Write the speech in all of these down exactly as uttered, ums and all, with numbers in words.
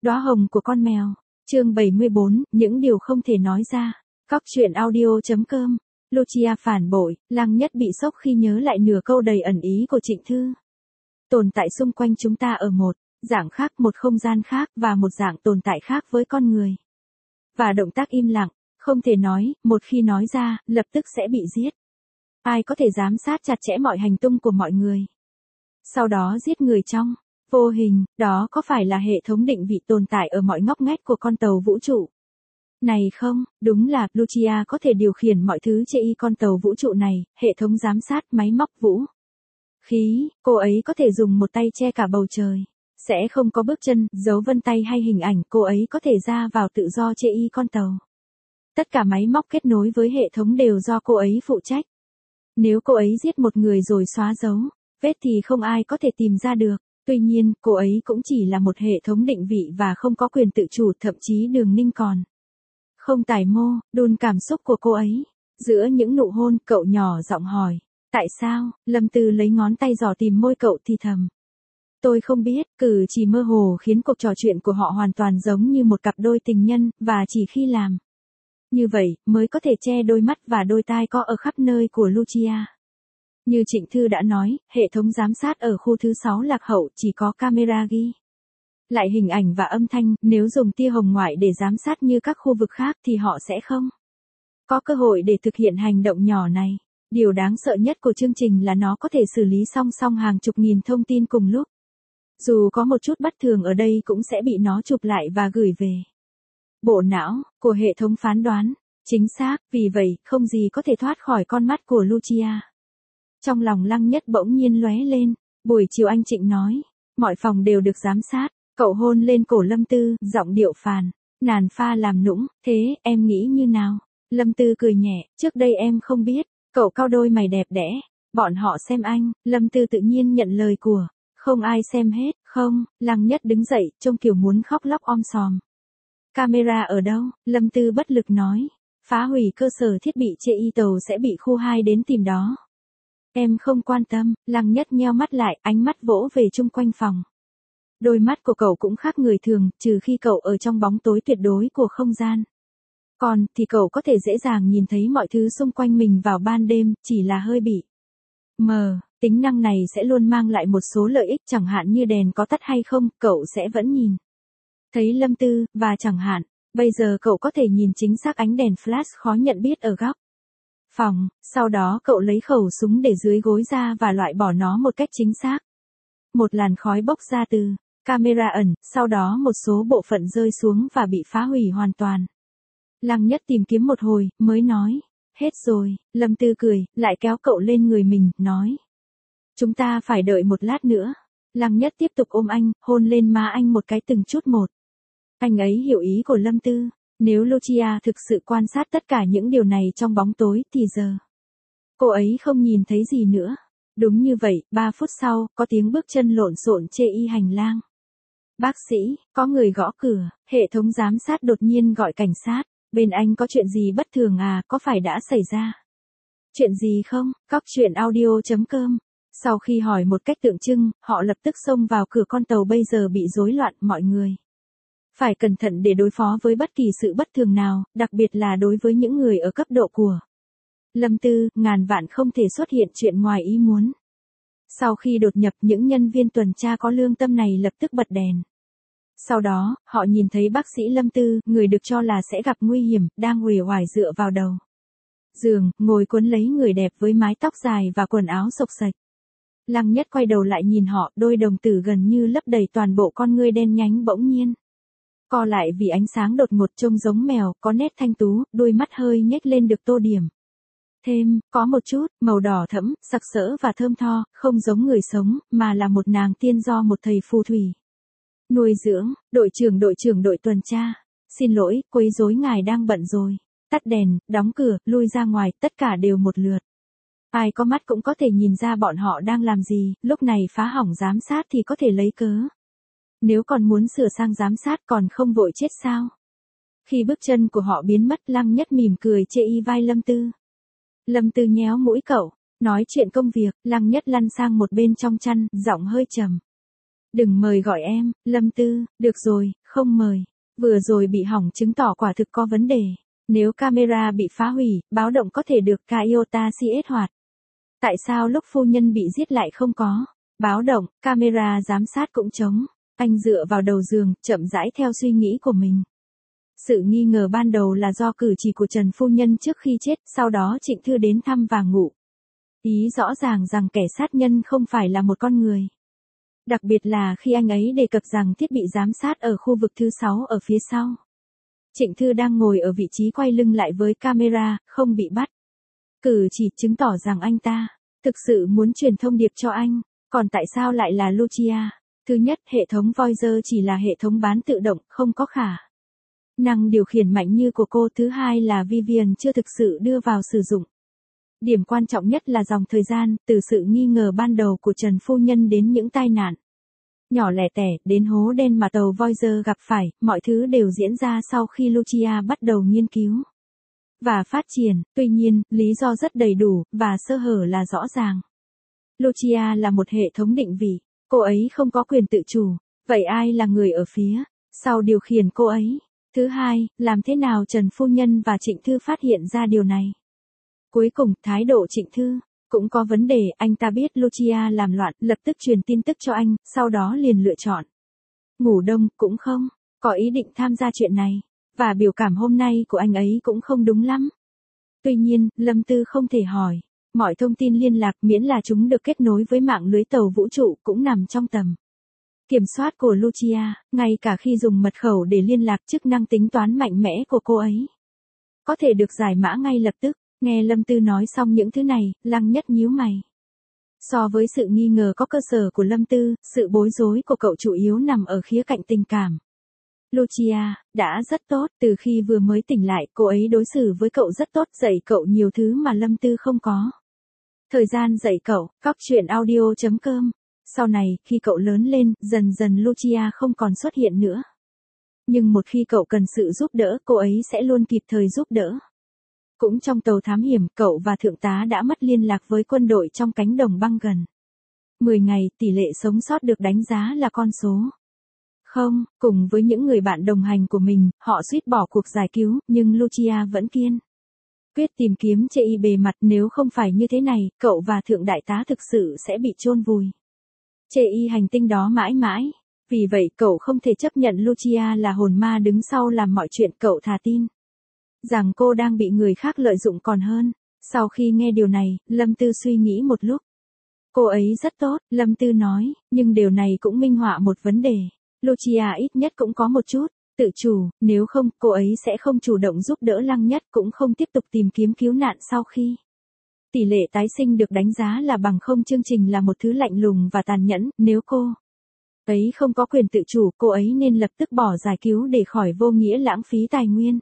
Đóa hồng của con mèo. Chương bảy mươi bốn, những điều không thể nói ra. Cóc truyện audio chấm com. Lucia phản bội, Lăng Nhất bị sốc khi nhớ lại nửa câu đầy ẩn ý của Trịnh Thư. Tồn tại xung quanh chúng ta ở một dạng khác, một không gian khác và một dạng tồn tại khác với con người. Và động tác im lặng, không thể nói, một khi nói ra, lập tức sẽ bị giết. Ai có thể giám sát chặt chẽ mọi hành tung của mọi người? Sau đó giết người trong vô hình, đó có phải là hệ thống định vị tồn tại ở mọi ngóc ngách của con tàu vũ trụ? Này không, đúng là Lucia có thể điều khiển mọi thứ trên con tàu vũ trụ này, hệ thống giám sát, máy móc vũ khí, cô ấy có thể dùng một tay che cả bầu trời. Sẽ không có bước chân, dấu vân tay hay hình ảnh, cô ấy có thể ra vào tự do trên con tàu. Tất cả máy móc kết nối với hệ thống đều do cô ấy phụ trách. Nếu cô ấy giết một người rồi xóa dấu vết thì không ai có thể tìm ra được. Tuy nhiên, cô ấy cũng chỉ là một hệ thống định vị và không có quyền tự chủ, thậm chí Đường Ninh còn không tải mô, đun cảm xúc của cô ấy. Giữa những nụ hôn, cậu nhỏ giọng hỏi. Tại sao? Lâm Tư lấy ngón tay dò tìm môi cậu thì thầm. Tôi không biết, cử chỉ mơ hồ khiến cuộc trò chuyện của họ hoàn toàn giống như một cặp đôi tình nhân, và chỉ khi làm như vậy, mới có thể che đôi mắt và đôi tai có ở khắp nơi của Lucia. Như Trịnh Thư đã nói, hệ thống giám sát ở khu thứ sáu lạc hậu chỉ có camera ghi lại hình ảnh và âm thanh, nếu dùng tia hồng ngoại để giám sát như các khu vực khác thì họ sẽ không có cơ hội để thực hiện hành động nhỏ này. Điều đáng sợ nhất của chương trình là nó có thể xử lý song song hàng chục nghìn thông tin cùng lúc. Dù có một chút bất thường ở đây cũng sẽ bị nó chụp lại và gửi về bộ não của hệ thống phán đoán. Chính xác, vì vậy, không gì có thể thoát khỏi con mắt của Lucia. Trong lòng Lăng Nhất bỗng nhiên lóe lên. Buổi chiều anh Trịnh nói, mọi phòng đều được giám sát. Cậu hôn lên cổ Lâm Tư, giọng điệu phàn nàn pha làm nũng. Thế, em nghĩ như nào? Lâm Tư cười nhẹ, trước đây em không biết. Cậu cau đôi mày đẹp đẽ. Bọn họ xem anh. Lâm Tư tự nhiên nhận lời của. Không ai xem hết, không? Lăng Nhất đứng dậy, trông kiểu muốn khóc lóc om sòm. Camera ở đâu? Lâm Tư bất lực nói. Phá hủy cơ sở thiết bị trên y tàu sẽ bị khu hai đến tìm đó. Em không quan tâm. Lăng Nhất nheo mắt lại, ánh mắt vỗ về chung quanh phòng. Đôi mắt của cậu cũng khác người thường, trừ khi cậu ở trong bóng tối tuyệt đối của không gian. Còn, thì cậu có thể dễ dàng nhìn thấy mọi thứ xung quanh mình vào ban đêm, chỉ là hơi bị mờ. Tính năng này sẽ luôn mang lại một số lợi ích, chẳng hạn như đèn có tắt hay không, cậu sẽ vẫn nhìn thấy Lâm Tư, và chẳng hạn, bây giờ cậu có thể nhìn chính xác ánh đèn flash khó nhận biết ở góc phòng, sau đó cậu lấy khẩu súng để dưới gối ra và loại bỏ nó một cách chính xác. Một làn khói bốc ra từ camera ẩn, sau đó một số bộ phận rơi xuống và bị phá hủy hoàn toàn. Lăng Nhất tìm kiếm một hồi, mới nói, hết rồi. Lâm Tư cười, lại kéo cậu lên người mình, nói. Chúng ta phải đợi một lát nữa. Lăng Nhất tiếp tục ôm anh, hôn lên má anh một cái từng chút một. Anh ấy hiểu ý của Lâm Tư. Nếu Lucia thực sự quan sát tất cả những điều này trong bóng tối thì giờ cô ấy không nhìn thấy gì nữa. Đúng như vậy, ba phút sau, có tiếng bước chân lộn xộn trên y hành lang. Bác sĩ, có người gõ cửa, hệ thống giám sát đột nhiên gọi cảnh sát. Bên anh có chuyện gì bất thường à, có phải đã xảy ra chuyện gì không? Cóc truyện audio chấm com. Sau khi hỏi một cách tượng trưng, họ lập tức xông vào cửa con tàu bây giờ bị rối loạn. Mọi người phải cẩn thận để đối phó với bất kỳ sự bất thường nào, đặc biệt là đối với những người ở cấp độ của Lâm Tư, ngàn vạn không thể xuất hiện chuyện ngoài ý muốn. Sau khi đột nhập, những nhân viên tuần tra có lương tâm này lập tức bật đèn. Sau đó, họ nhìn thấy bác sĩ Lâm Tư, người được cho là sẽ gặp nguy hiểm, đang uể oải dựa vào đầu giường, ngồi cuốn lấy người đẹp với mái tóc dài và quần áo xộc xệch. Lăng Nhất quay đầu lại nhìn họ, đôi đồng tử gần như lấp đầy toàn bộ con ngươi đen nhánh bỗng nhiên co lại vì ánh sáng đột ngột, trông giống mèo, có nét thanh tú, đôi mắt hơi nhếch lên được tô điểm thêm, có một chút màu đỏ thẫm, sặc sỡ và thơm tho, không giống người sống, mà là một nàng tiên do một thầy phù thủy nuôi dưỡng. Đội trưởng đội trưởng đội tuần tra, xin lỗi, quấy rối ngài đang bận rồi. Tắt đèn, đóng cửa, lui ra ngoài, tất cả đều một lượt. Ai có mắt cũng có thể nhìn ra bọn họ đang làm gì, lúc này phá hỏng giám sát thì có thể lấy cớ. Nếu còn muốn sửa sang giám sát còn không vội chết sao? Khi bước chân của họ biến mất, Lăng Nhất mỉm cười chê y vai Lâm Tư. Lâm Tư nhéo mũi cậu, nói chuyện công việc. Lăng Nhất lăn sang một bên trong chăn, giọng hơi trầm. Đừng mời gọi em, Lâm Tư, được rồi, Không mời. Vừa rồi bị hỏng chứng tỏ quả thực có vấn đề. Nếu camera bị phá hủy, báo động có thể được Toyota kích hoạt. Tại sao lúc phu nhân bị giết lại không có? Báo động, camera giám sát cũng trống. Anh dựa vào đầu giường, chậm rãi theo suy nghĩ của mình. Sự nghi ngờ ban đầu là do cử chỉ của Trần phu nhân trước khi chết, sau đó Trịnh Thư đến thăm và ngủ. Ý rõ ràng rằng kẻ sát nhân không phải là một con người. Đặc biệt là khi anh ấy đề cập rằng thiết bị giám sát ở khu vực thứ sáu ở phía sau. Trịnh Thư đang ngồi ở vị trí quay lưng lại với camera, không bị bắt. Cử chỉ chứng tỏ rằng anh ta thực sự muốn truyền thông điệp cho anh. Còn tại sao lại là Lucia? Thứ nhất, hệ thống Voyager chỉ là hệ thống bán tự động, không có khả năng điều khiển mạnh như của cô. Thứ hai là Vivian chưa thực sự đưa vào sử dụng. Điểm quan trọng nhất là dòng thời gian, từ sự nghi ngờ ban đầu của Trần phu nhân đến những tai nạn nhỏ lẻ tẻ, đến hố đen mà tàu Voyager gặp phải, mọi thứ đều diễn ra sau khi Lucia bắt đầu nghiên cứu và phát triển. Tuy nhiên, lý do rất đầy đủ, và sơ hở là rõ ràng. Lucia là một hệ thống định vị, cô ấy không có quyền tự chủ, vậy ai là người ở phía sau điều khiển cô ấy? Thứ hai, làm thế nào Trần phu nhân và Trịnh Thư phát hiện ra điều này? Cuối cùng, thái độ Trịnh Thư cũng có vấn đề. Anh ta biết Lucia làm loạn, lập tức truyền tin tức cho anh, sau đó liền lựa chọn ngủ đông. Cũng không có ý định tham gia chuyện này, và biểu cảm hôm nay của anh ấy cũng không đúng lắm. Tuy nhiên, Lâm Tư không thể hỏi. Mọi thông tin liên lạc, miễn là chúng được kết nối với mạng lưới tàu vũ trụ, cũng nằm trong tầm kiểm soát của Lucia. Ngay cả khi dùng mật khẩu để liên lạc, chức năng tính toán mạnh mẽ của cô ấy có thể được giải mã ngay lập tức. Nghe Lâm Tư nói xong những thứ này, Lăng Nhất nhíu mày. So với sự nghi ngờ có cơ sở của Lâm Tư, sự bối rối của cậu chủ yếu nằm ở khía cạnh tình cảm. Lucia đã rất tốt, từ khi vừa mới tỉnh lại, cô ấy đối xử với cậu rất tốt, dạy cậu nhiều thứ mà Lâm Tư không có thời gian dạy cậu. Cóc truyện audio chấm com. Sau này, khi cậu lớn lên, dần dần Lucia không còn xuất hiện nữa. Nhưng một khi cậu cần sự giúp đỡ, cô ấy sẽ luôn kịp thời giúp đỡ. Cũng trong tàu thám hiểm, cậu và thượng tá đã mất liên lạc với quân đội trong cánh đồng băng gần mười ngày, tỷ lệ sống sót được đánh giá là con số không. Cùng với những người bạn đồng hành của mình, họ suýt bỏ cuộc giải cứu, nhưng Lucia vẫn kiên quyết tìm kiếm chê y bề mặt. Nếu không phải như thế này, cậu và thượng đại tá thực sự sẽ bị chôn vùi chê y hành tinh đó mãi mãi. Vì vậy, cậu không thể chấp nhận Lucia là hồn ma đứng sau làm mọi chuyện. Cậu thà tin rằng cô đang bị người khác lợi dụng còn hơn. Sau khi nghe điều này, Lâm Tư suy nghĩ một lúc. Cô ấy rất tốt, Lâm Tư nói, nhưng điều này cũng minh họa một vấn đề. Lucia ít nhất cũng có một chút tự chủ, nếu không, cô ấy sẽ không chủ động giúp đỡ Lăng Nhất, cũng không tiếp tục tìm kiếm cứu nạn sau khi tỷ lệ tái sinh được đánh giá là bằng không. Chương trình là một thứ lạnh lùng và tàn nhẫn. Nếu cô ấy không có quyền tự chủ, cô ấy nên lập tức bỏ giải cứu để khỏi vô nghĩa lãng phí tài nguyên.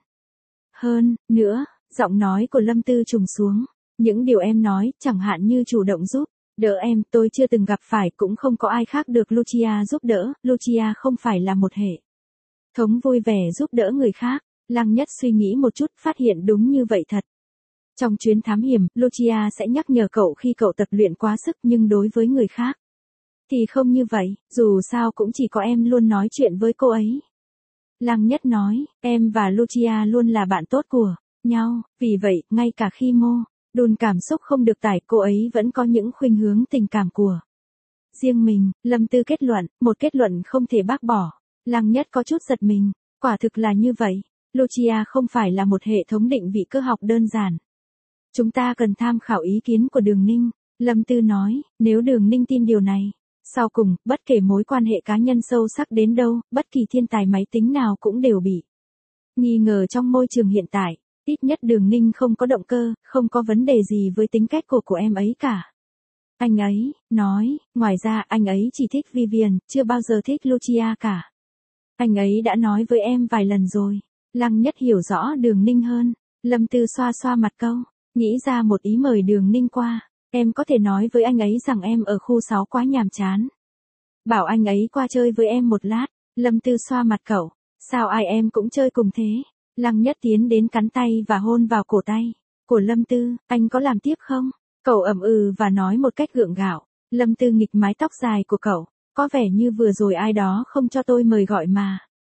Hơn nữa, giọng nói của Lâm Tư trùng xuống. Những điều em nói, chẳng hạn như chủ động giúp đỡ em, tôi chưa từng gặp phải, cũng không có ai khác được Lucia giúp đỡ. Lucia không phải là một hệ thống vui vẻ giúp đỡ người khác. Lăng Nhất suy nghĩ một chút, phát hiện đúng như vậy thật. Trong chuyến thám hiểm, Lucia sẽ nhắc nhở cậu khi cậu tập luyện quá sức, nhưng đối với người khác thì không như vậy, dù sao cũng chỉ có em luôn nói chuyện với cô ấy. Lăng Nhất nói, em và Lucia luôn là bạn tốt của nhau, vì vậy, ngay cả khi mô đun cảm xúc không được tải, cô ấy vẫn có những khuynh hướng tình cảm của riêng mình. Lâm Tư kết luận, một kết luận không thể bác bỏ. Lăng Nhất có chút giật mình, quả thực là như vậy. Lucia không phải là một hệ thống định vị cơ học đơn giản. Chúng ta cần tham khảo ý kiến của Đường Ninh. Lâm Tư nói, nếu Đường Ninh tin điều này. Sau cùng, bất kể mối quan hệ cá nhân sâu sắc đến đâu, bất kỳ thiên tài máy tính nào cũng đều bị nghi ngờ trong môi trường hiện tại. Ít nhất Đường Ninh không có động cơ, không có vấn đề gì với tính cách của của em ấy cả. Anh ấy nói, ngoài ra anh ấy chỉ thích Vivian, chưa bao giờ thích Lucia cả. Anh ấy đã nói với em vài lần rồi. Lăng Nhất hiểu rõ Đường Ninh hơn. Lâm Tư xoa xoa mặt câu, nghĩ ra một ý mời Đường Ninh qua. Em có thể nói với anh ấy rằng em ở khu sáu quá nhàm chán. Bảo anh ấy qua chơi với em một lát. Lâm Tư xoa mặt cậu, sao ai em cũng chơi cùng thế. Lăng Nhất tiến đến cắn tay và hôn vào cổ tay của Lâm Tư. Anh có làm tiếp không? Cậu ậm ừ và nói một cách gượng gạo. Lâm Tư nghịch mái tóc dài của cậu. Có vẻ như vừa rồi ai đó không cho tôi mời gọi mà.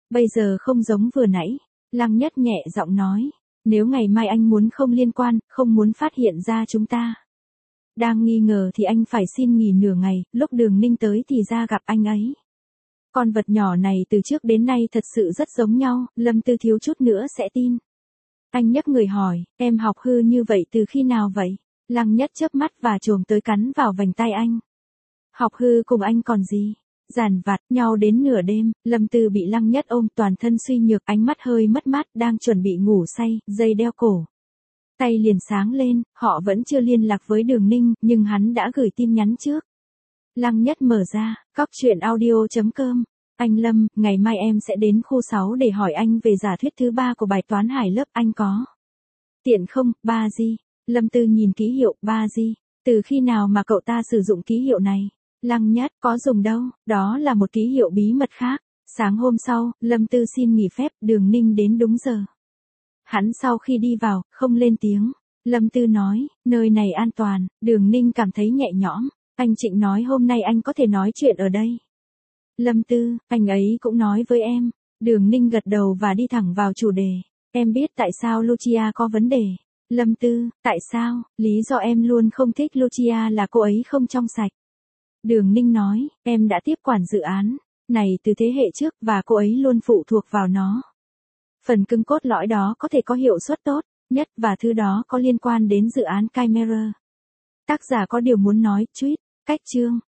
Bây giờ không giống vừa nãy. Lăng Nhất nhẹ giọng nói. Nếu ngày mai anh muốn không liên quan, không muốn phát hiện ra chúng ta đang nghi ngờ thì anh phải xin nghỉ nửa ngày, lúc Đường Ninh tới thì ra gặp anh ấy. Con vật nhỏ này từ trước đến nay thật sự rất giống nhau, Lâm Tư thiếu chút nữa sẽ tin. Anh nhấc người hỏi, em học hư như vậy từ khi nào vậy? Lăng Nhất chớp mắt và chồm tới cắn vào vành tay anh. Học hư cùng anh còn gì? Giàn vặt nhau đến nửa đêm, Lâm Tư bị Lăng Nhất ôm toàn thân suy nhược, ánh mắt hơi mất mát, đang chuẩn bị ngủ say, dây đeo cổ. Tay liền sáng lên, họ vẫn chưa liên lạc với Đường Ninh, nhưng hắn đã gửi tin nhắn trước. Lăng Nhất mở ra, cóc truyện audio chấm com. Anh Lâm, ngày mai em sẽ đến khu sáu để hỏi anh về giả thuyết thứ ba của bài toán hải lớp, anh có tiện không? Ba gì? Lâm Tư nhìn ký hiệu, ba gì? Từ khi nào mà cậu ta sử dụng ký hiệu này? Lăng Nhất, có dùng đâu, đó là một ký hiệu bí mật khác. Sáng hôm sau, Lâm Tư xin nghỉ phép, Đường Ninh đến đúng giờ. Hắn sau khi đi vào, không lên tiếng. Lâm Tư nói, nơi này an toàn, Đường Ninh cảm thấy nhẹ nhõm. Anh Trịnh nói hôm nay anh có thể nói chuyện ở đây. Lâm Tư, anh ấy cũng nói với em. Đường Ninh gật đầu và đi thẳng vào chủ đề. Em biết tại sao Lucia có vấn đề. Lâm Tư, tại sao? Lý do em luôn không thích Lucia là cô ấy không trong sạch. Đường Ninh nói, em đã tiếp quản dự án này từ thế hệ trước và cô ấy luôn phụ thuộc vào nó. Phần cứng cốt lõi đó có thể có hiệu suất tốt nhất và thứ đó có liên quan đến dự án Chimera. Tác giả có điều muốn nói, tweet, cách chương.